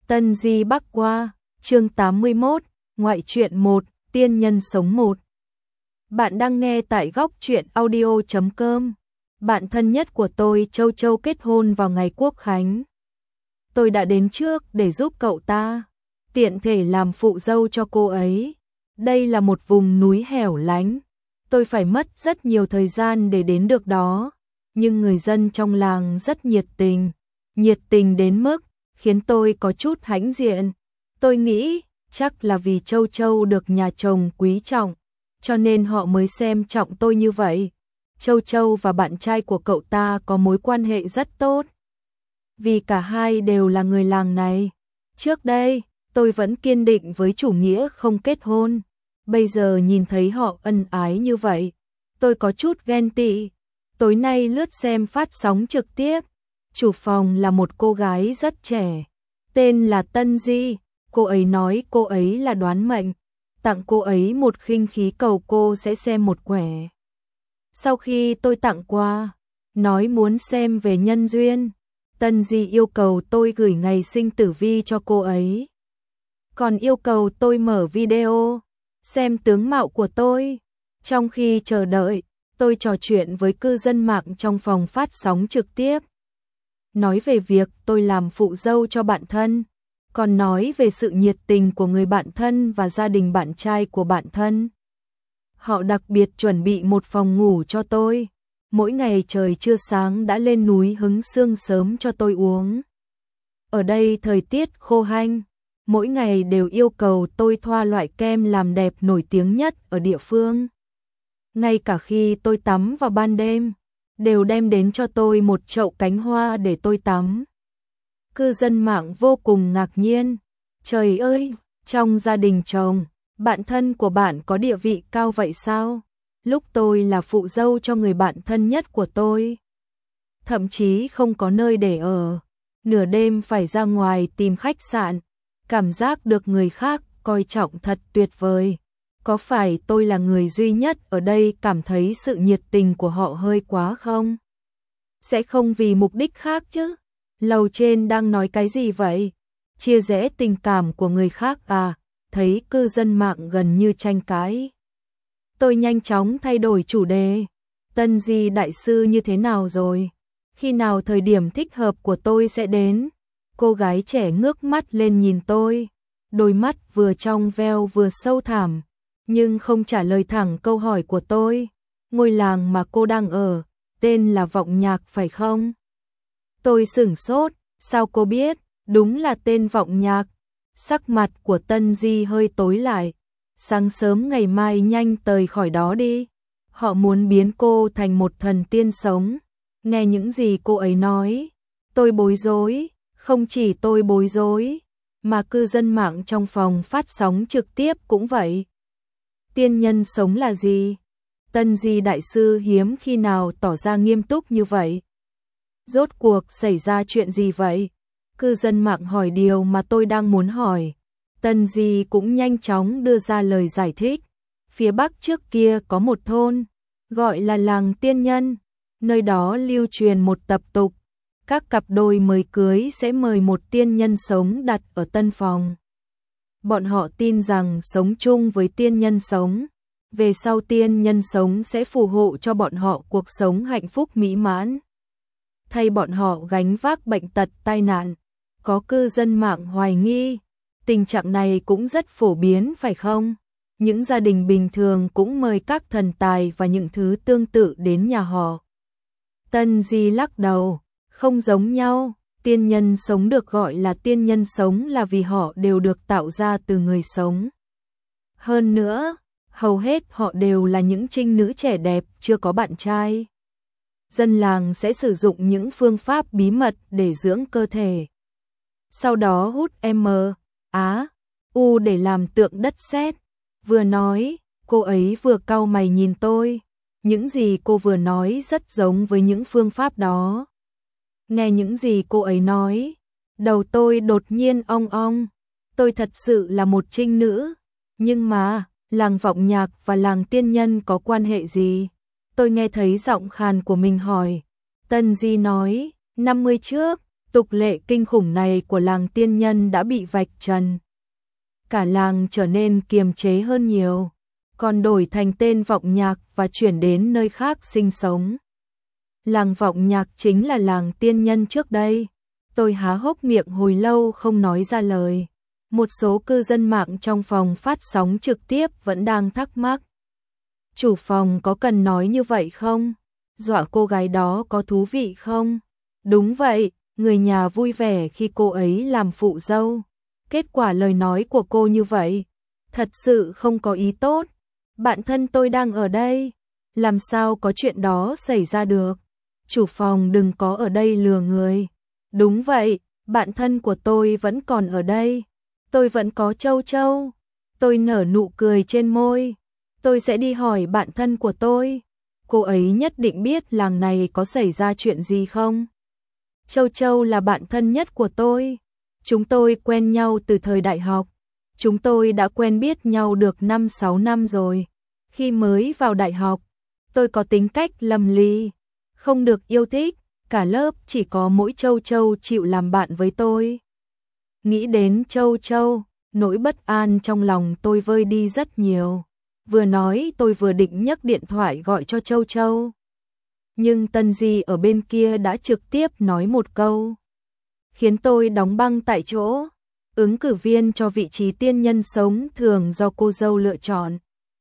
Tân Di Bắc Qua, chương 81, ngoại truyện 1, tiên nhân sống 1. Bạn đang nghe tại góc truyện audio.com. Bạn thân nhất của tôi Châu Châu kết hôn vào ngày Quốc Khánh. Tôi đã đến trước để giúp cậu ta, tiện thể làm phụ dâu cho cô ấy. Đây là một vùng núi hẻo lánh, tôi phải mất rất nhiều thời gian để đến được đó. Nhưng người dân trong làng rất nhiệt tình đến mức khiến tôi có chút hãnh diện. Tôi nghĩ chắc là vì Châu Châu được nhà chồng quý trọng, cho nên họ mới xem trọng tôi như vậy. Châu Châu và bạn trai của cậu ta có mối quan hệ rất tốt, vì cả hai đều là người làng này. Trước đây, tôi vẫn kiên định với chủ nghĩa không kết hôn. Bây giờ nhìn thấy họ ân ái như vậy, tôi có chút ghen tị. Tối nay lướt xem phát sóng trực tiếp. Chủ phòng là một cô gái rất trẻ, tên là Tân Di. Cô ấy nói cô ấy là đoán mệnh, tặng cô ấy một khinh khí cầu cô sẽ xem một quẻ. Sau khi tôi tặng qua, nói muốn xem về nhân duyên, Tân Di yêu cầu tôi gửi ngày sinh tử vi cho cô ấy. Còn yêu cầu tôi mở video, xem tướng mạo của tôi. Trong khi chờ đợi, tôi trò chuyện với cư dân mạng trong phòng phát sóng trực tiếp. Nói về việc tôi làm phụ dâu cho bạn thân, còn nói về sự nhiệt tình của người bạn thân và gia đình bạn trai của bạn thân. Họ đặc biệt chuẩn bị một phòng ngủ cho tôi, mỗi ngày trời chưa sáng đã lên núi hứng sương sớm cho tôi uống. Ở đây thời tiết khô hanh, mỗi ngày đều yêu cầu tôi thoa loại kem làm đẹp nổi tiếng nhất ở địa phương. Ngay cả khi tôi tắm vào ban đêm, đều đem đến cho tôi một chậu cánh hoa để tôi tắm. Cư dân mạng vô cùng ngạc nhiên. Trời ơi, trong gia đình chồng, bạn thân của bạn có địa vị cao vậy sao? Lúc tôi là phụ dâu cho người bạn thân nhất của tôi, thậm chí không có nơi để ở, nửa đêm phải ra ngoài tìm khách sạn, cảm giác được người khác coi trọng thật tuyệt vời. Có phải tôi là người duy nhất ở đây cảm thấy sự nhiệt tình của họ hơi quá không? Sẽ không vì mục đích khác chứ? Lầu trên đang nói cái gì vậy? Chia rẽ tình cảm của người khác à? Thấy cư dân mạng gần như tranh cãi. Tôi nhanh chóng thay đổi chủ đề. Tân Di đại sư như thế nào rồi? Khi nào thời điểm thích hợp của tôi sẽ đến? Cô gái trẻ ngước mắt lên nhìn tôi, đôi mắt vừa trong veo vừa sâu thẳm, nhưng không trả lời thẳng câu hỏi của tôi. Ngôi làng mà cô đang ở, tên là Vọng Nhạc phải không? Tôi sửng sốt, sao cô biết? Đúng là tên Vọng Nhạc. Sắc mặt của Tân Di hơi tối lại. Sáng sớm ngày mai nhanh rời khỏi đó đi. Họ muốn biến cô thành một thần tiên sống. Nghe những gì cô ấy nói, tôi bối rối. Không chỉ tôi bối rối, mà cư dân mạng trong phòng phát sóng trực tiếp cũng vậy. Tiên nhân sống là gì? Tân Di đại sư hiếm khi nào tỏ ra nghiêm túc như vậy. Rốt cuộc xảy ra chuyện gì vậy? Cư dân mạng hỏi điều mà tôi đang muốn hỏi. Tân Di cũng nhanh chóng đưa ra lời giải thích. Phía Bắc trước kia có một thôn, gọi là làng tiên nhân. Nơi đó lưu truyền một tập tục. Các cặp đôi mới cưới sẽ mời một tiên nhân sống đặt ở tân phòng. Bọn họ tin rằng sống chung với tiên nhân sống, về sau tiên nhân sống sẽ phù hộ cho bọn họ cuộc sống hạnh phúc mỹ mãn, thay bọn họ gánh vác bệnh tật tai nạn. Có cư dân mạng hoài nghi, tình trạng này cũng rất phổ biến phải không? Những gia đình bình thường cũng mời các thần tài và những thứ tương tự đến nhà họ. Tân Di lắc đầu, không giống nhau. Tiên nhân sống được gọi là tiên nhân sống là vì họ đều được tạo ra từ người sống. Hơn nữa, hầu hết họ đều là những trinh nữ trẻ đẹp chưa có bạn trai. Dân làng sẽ sử dụng những phương pháp bí mật để dưỡng cơ thể. Sau đó hút MA, U để làm tượng đất sét. Vừa nói, cô ấy vừa cau mày nhìn tôi. Những gì cô vừa nói rất giống với những phương pháp đó. Nghe những gì cô ấy nói, đầu tôi đột nhiên ong ong. Tôi thật sự là một trinh nữ, nhưng mà làng Vọng Nhạc và làng tiên nhân có quan hệ gì? Tôi nghe thấy giọng khàn của mình hỏi. Tân Di nói, 50 trước, tục lệ kinh khủng này của làng tiên nhân đã bị vạch trần. Cả làng trở nên kiềm chế hơn nhiều, còn đổi thành tên Vọng Nhạc và chuyển đến nơi khác sinh sống. Làng Vọng Nhạc chính là làng tiên nhân trước đây. Tôi há hốc miệng hồi lâu không nói ra lời. Một số cư dân mạng trong phòng phát sóng trực tiếp vẫn đang thắc mắc. Chủ phòng có cần nói như vậy không? Dọa cô gái đó có thú vị không? Đúng vậy, người nhà vui vẻ khi cô ấy làm phụ dâu. Kết quả lời nói của cô như vậy, thật sự không có ý tốt. Bạn thân tôi đang ở đây, làm sao có chuyện đó xảy ra được? Chủ phòng đừng có ở đây lừa người. Đúng vậy, bạn thân của tôi vẫn còn ở đây. Tôi vẫn có Châu Châu. Tôi nở nụ cười trên môi. Tôi sẽ đi hỏi bạn thân của tôi. Cô ấy nhất định biết làng này có xảy ra chuyện gì không? Châu Châu là bạn thân nhất của tôi. Chúng tôi quen nhau từ thời đại học. Chúng tôi đã quen biết nhau được 5-6 năm rồi. Khi mới vào đại học, tôi có tính cách lầm lì, không được yêu thích, cả lớp chỉ có mỗi Châu Châu chịu làm bạn với tôi. Nghĩ đến Châu Châu, nỗi bất an trong lòng tôi vơi đi rất nhiều. Vừa nói tôi vừa định nhấc điện thoại gọi cho Châu Châu. Nhưng Tân Di ở bên kia đã trực tiếp nói một câu, khiến tôi đóng băng tại chỗ. Ứng cử viên cho vị trí tiên nhân sống thường do cô dâu lựa chọn.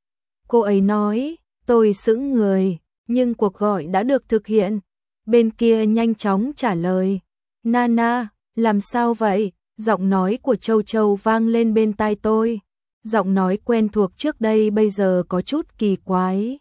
Cô ấy nói, tôi sững người, nhưng cuộc gọi đã được thực hiện. Bên kia nhanh chóng trả lời, Nana, làm sao vậy? Giọng nói của Châu Châu vang lên bên tai tôi. Giọng nói quen thuộc trước đây bây giờ có chút kỳ quái.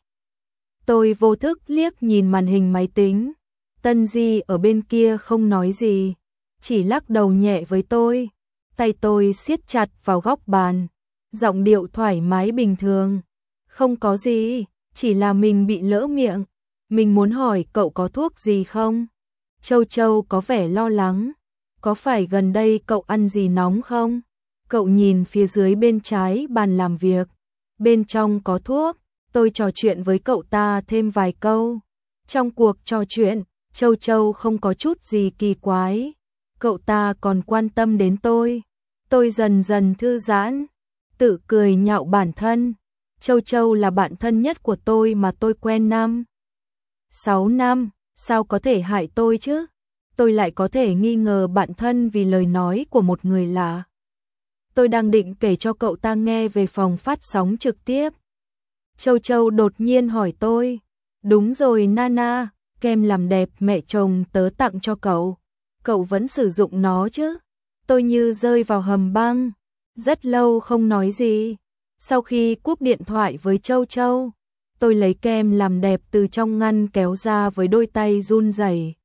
Tôi vô thức liếc nhìn màn hình máy tính. Tân Di ở bên kia không nói gì, chỉ lắc đầu nhẹ với tôi. Tay tôi siết chặt vào góc bàn, giọng điệu thoải mái bình thường. Không có gì, chỉ là mình bị lỡ miệng. Mình muốn hỏi cậu có thuốc gì không? Châu Châu có vẻ lo lắng. Có phải gần đây cậu ăn gì nóng không? Cậu nhìn phía dưới bên trái bàn làm việc. Bên trong có thuốc. Tôi trò chuyện với cậu ta thêm vài câu. Trong cuộc trò chuyện, Châu Châu không có chút gì kỳ quái. Cậu ta còn quan tâm đến tôi. Tôi dần dần thư giãn, tự cười nhạo bản thân. Châu Châu là bạn thân nhất của tôi mà tôi quen 6 năm, sao có thể hại tôi chứ? Tôi lại có thể nghi ngờ bạn thân vì lời nói của một người lạ. Tôi đang định kể cho cậu ta nghe về phòng phát sóng trực tiếp. Châu Châu đột nhiên hỏi tôi, đúng rồi Nana, kem làm đẹp mẹ chồng tớ tặng cho cậu. Cậu vẫn sử dụng nó chứ? Tôi như rơi vào hầm băng, rất lâu không nói gì. Sau khi cúp điện thoại với Châu Châu, tôi lấy kem làm đẹp từ trong ngăn kéo ra với đôi tay run rẩy.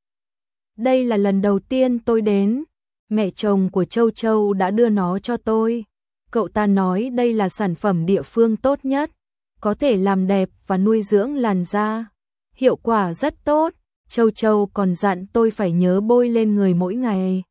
Đây là lần đầu tiên tôi đến, mẹ chồng của Châu Châu đã đưa nó cho tôi. Cậu ta nói đây là sản phẩm địa phương tốt nhất, có thể làm đẹp và nuôi dưỡng làn da. Hiệu quả rất tốt, Châu Châu còn dặn tôi phải nhớ bôi lên người mỗi ngày.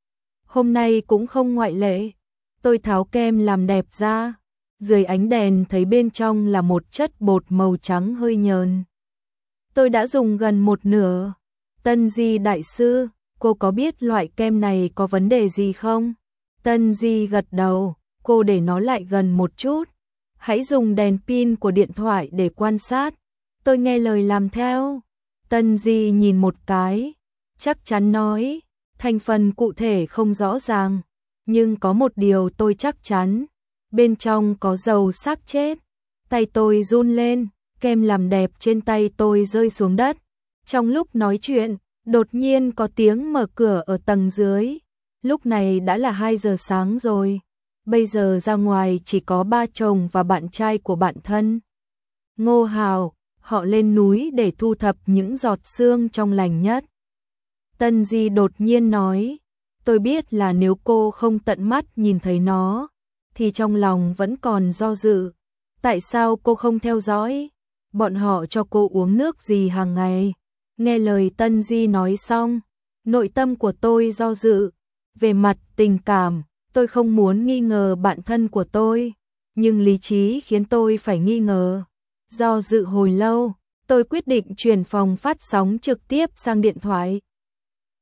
Hôm nay cũng không ngoại lệ. Tôi tháo kem làm đẹp ra, dưới ánh đèn thấy bên trong là một chất bột màu trắng hơi nhờn. Tôi đã dùng gần một nửa. Tân Di đại sư, cô có biết loại kem này có vấn đề gì không? Tân Di gật đầu, cô để nó lại gần một chút. Hãy dùng đèn pin của điện thoại để quan sát. Tôi nghe lời làm theo. Tân Di nhìn một cái, chắc chắn nói, thành phần cụ thể không rõ ràng, nhưng có một điều tôi chắc chắn, bên trong có dầu xác chết. Tay tôi run lên, kem làm đẹp trên tay tôi rơi xuống đất. Trong lúc nói chuyện, đột nhiên có tiếng mở cửa ở tầng dưới. Lúc này đã là 2 giờ sáng rồi. Bây giờ ra ngoài chỉ có ba chồng và bạn trai của bạn thân. Ngô Hào, họ lên núi để thu thập những giọt sương trong lành nhất. Tân Di đột nhiên nói, tôi biết là nếu cô không tận mắt nhìn thấy nó, thì trong lòng vẫn còn do dự. Tại sao cô không theo dõi? Bọn họ cho cô uống nước gì hàng ngày? Nghe lời Tân Di nói xong, nội tâm của tôi do dự. Về mặt tình cảm, tôi không muốn nghi ngờ bạn thân của tôi, nhưng lý trí khiến tôi phải nghi ngờ. Do dự hồi lâu, tôi quyết định chuyển phòng phát sóng trực tiếp sang điện thoại.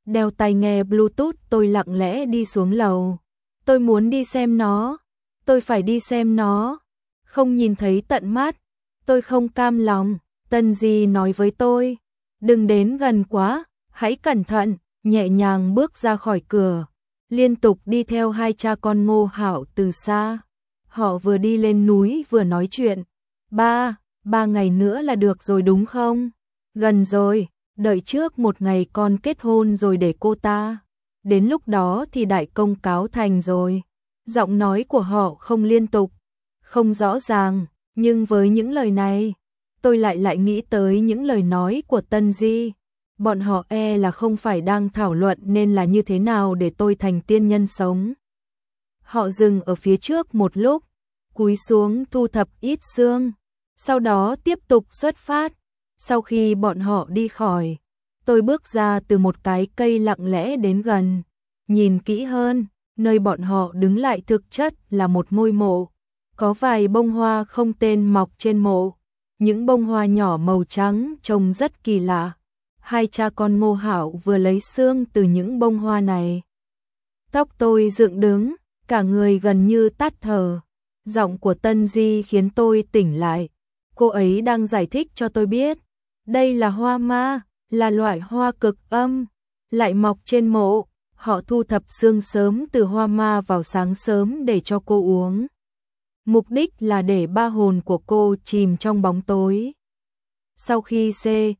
đeo tai nghe Bluetooth, tôi lặng lẽ đi xuống lầu. Tôi muốn đi xem nó, tôi phải đi xem nó, không nhìn thấy tận mắt, tôi không cam lòng. Tân Di nói với tôi, đừng đến gần quá, hãy cẩn thận, nhẹ nhàng bước ra khỏi cửa, liên tục đi theo hai cha con Ngô Hạo từ xa. Họ vừa đi lên núi vừa nói chuyện. Ba ngày nữa là được rồi đúng không? Gần rồi, đợi trước một ngày con kết hôn rồi để cô ta. Đến lúc đó thì đại công cáo thành rồi. Giọng nói của họ không liên tục, không rõ ràng, nhưng với những lời này, tôi lại nghĩ tới những lời nói của Tân Di. Bọn họ là không phải đang thảo luận nên là như thế nào để tôi thành tiên nhân sống. Họ dừng ở phía trước một lúc, cúi xuống thu thập ít xương, sau đó tiếp tục xuất phát. Sau khi bọn họ đi khỏi, tôi bước ra từ một cái cây lặng lẽ đến gần, nhìn kỹ hơn, nơi bọn họ đứng lại thực chất là một ngôi mộ, có vài bông hoa không tên mọc trên mộ, những bông hoa nhỏ màu trắng trông rất kỳ lạ. Hai cha con Ngô Hạo vừa lấy xương từ những bông hoa này. Tóc tôi dựng đứng, cả người gần như tắt thở. Giọng của Tân Di khiến tôi tỉnh lại. Cô ấy đang giải thích cho tôi biết, đây là hoa ma, là loại hoa cực âm, lại mọc trên mộ. Họ thu thập xương sớm từ hoa ma vào sáng sớm để cho cô uống. Mục đích là để ba hồn của cô chìm trong bóng tối. Sau khi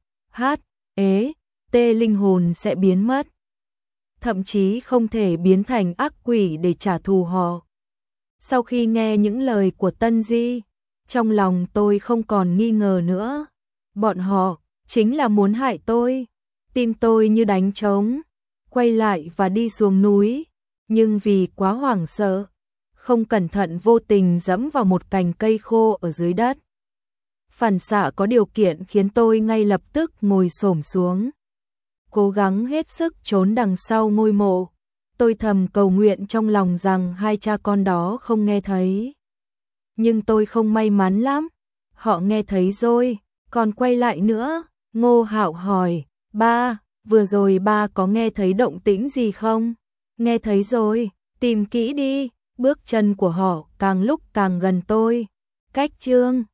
linh hồn sẽ biến mất, thậm chí không thể biến thành ác quỷ để trả thù họ. Sau khi nghe những lời của Tân Di, trong lòng tôi không còn nghi ngờ nữa. Bọn họ chính là muốn hại tôi. Tim tôi như đánh trống, quay lại và đi xuống núi, nhưng vì quá hoảng sợ, không cẩn thận vô tình giẫm vào một cành cây khô ở dưới đất. Phản xạ có điều kiện khiến tôi ngay lập tức ngồi xổm xuống, cố gắng hết sức trốn đằng sau ngôi mộ. Tôi thầm cầu nguyện trong lòng rằng hai cha con đó không nghe thấy. Nhưng tôi không may mắn lắm, họ nghe thấy rồi, còn quay lại nữa. Ngô Hạo hỏi, ba, vừa rồi ba có nghe thấy động tĩnh gì không? Nghe thấy rồi, tìm kỹ đi. Bước chân của họ càng lúc càng gần tôi. Cách chương